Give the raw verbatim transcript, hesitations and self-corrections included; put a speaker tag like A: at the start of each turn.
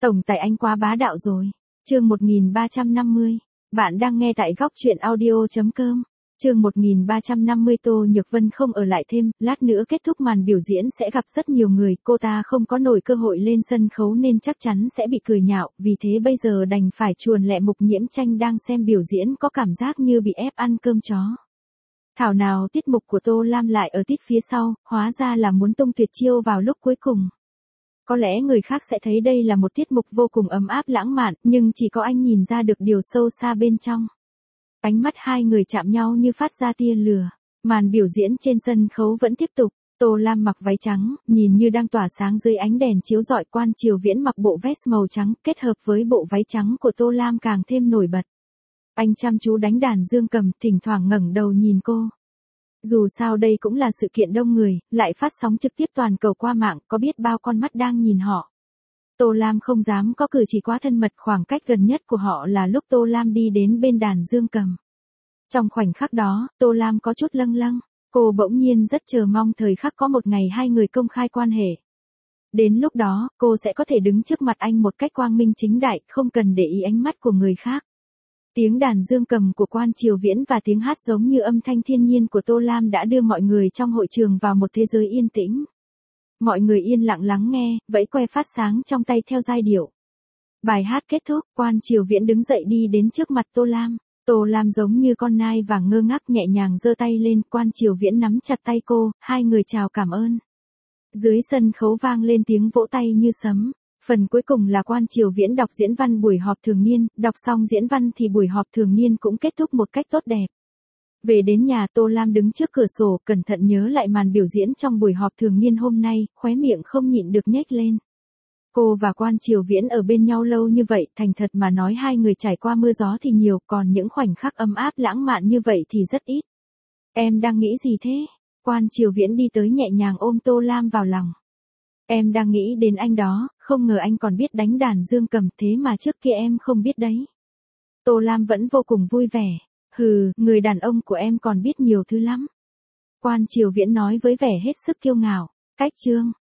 A: Tổng tài anh quá bá đạo rồi. Chương một nghìn ba trăm năm mươi. Bạn đang nghe tại góc truyện audio chấm com. Chương một nghìn ba trăm năm mươi Tô Nhược Vân không ở lại thêm, lát nữa kết thúc màn biểu diễn sẽ gặp rất nhiều người, cô ta không có nổi cơ hội lên sân khấu nên chắc chắn sẽ bị cười nhạo, vì thế bây giờ đành phải chuồn lẹ Mục Nhiễm Tranh đang xem biểu diễn có cảm giác như bị ép ăn cơm chó. Thảo nào tiết mục của Tô Lam lại ở tít phía sau, hóa ra là muốn tung tuyệt chiêu vào lúc cuối cùng. Có lẽ người khác sẽ thấy đây là một tiết mục vô cùng ấm áp lãng mạn, nhưng chỉ có anh nhìn ra được điều sâu xa bên trong. Ánh mắt hai người chạm nhau như phát ra tia lửa. Màn biểu diễn trên sân khấu vẫn tiếp tục. Tô Lam mặc váy trắng, nhìn như đang tỏa sáng dưới ánh đèn chiếu rọi. Quan Triều Viễn mặc bộ vest màu trắng, kết hợp với bộ váy trắng của Tô Lam càng thêm nổi bật. Anh chăm chú đánh đàn dương cầm, thỉnh thoảng ngẩng đầu nhìn cô. Dù sao đây cũng là sự kiện đông người, lại phát sóng trực tiếp toàn cầu qua mạng, có biết bao con mắt đang nhìn họ. Tô Lam không dám có cử chỉ quá thân mật, khoảng cách gần nhất của họ là lúc Tô Lam đi đến bên đàn dương cầm. Trong khoảnh khắc đó, Tô Lam có chút lâng lâng, cô bỗng nhiên rất chờ mong thời khắc có một ngày hai người công khai quan hệ. Đến lúc đó, cô sẽ có thể đứng trước mặt anh một cách quang minh chính đại, không cần để ý ánh mắt của người khác. Tiếng đàn dương cầm của Quan Triều Viễn và tiếng hát giống như âm thanh thiên nhiên của Tô Lam đã đưa mọi người trong hội trường vào một thế giới yên tĩnh. Mọi người yên lặng lắng nghe, vẫy que phát sáng trong tay theo giai điệu. Bài hát kết thúc, Quan Triều Viễn đứng dậy đi đến trước mặt Tô Lam. Tô Lam giống như con nai vàng ngơ ngác nhẹ nhàng giơ tay lên, Quan Triều Viễn nắm chặt tay cô, hai người chào cảm ơn. Dưới sân khấu vang lên tiếng vỗ tay như sấm. Phần cuối cùng là Quan Triều Viễn đọc diễn văn buổi họp thường niên, đọc xong diễn văn thì buổi họp thường niên cũng kết thúc một cách tốt đẹp. Về đến nhà, Tô Lam đứng trước cửa sổ, cẩn thận nhớ lại màn biểu diễn trong buổi họp thường niên hôm nay, khóe miệng không nhịn được nhếch lên. Cô và Quan Triều Viễn ở bên nhau lâu như vậy, thành thật mà nói hai người trải qua mưa gió thì nhiều, còn những khoảnh khắc ấm áp lãng mạn như vậy thì rất ít. Em đang nghĩ gì thế? Quan Triều Viễn đi tới nhẹ nhàng ôm Tô Lam vào lòng. Em đang nghĩ đến anh đó, không ngờ anh còn biết đánh đàn dương cầm, thế mà trước kia em không biết đấy. Tô Lam vẫn vô cùng vui vẻ. Hừ, người đàn ông của em còn biết nhiều thứ lắm. Quan Triều Viễn nói với vẻ hết sức kiêu ngạo. Cách chương.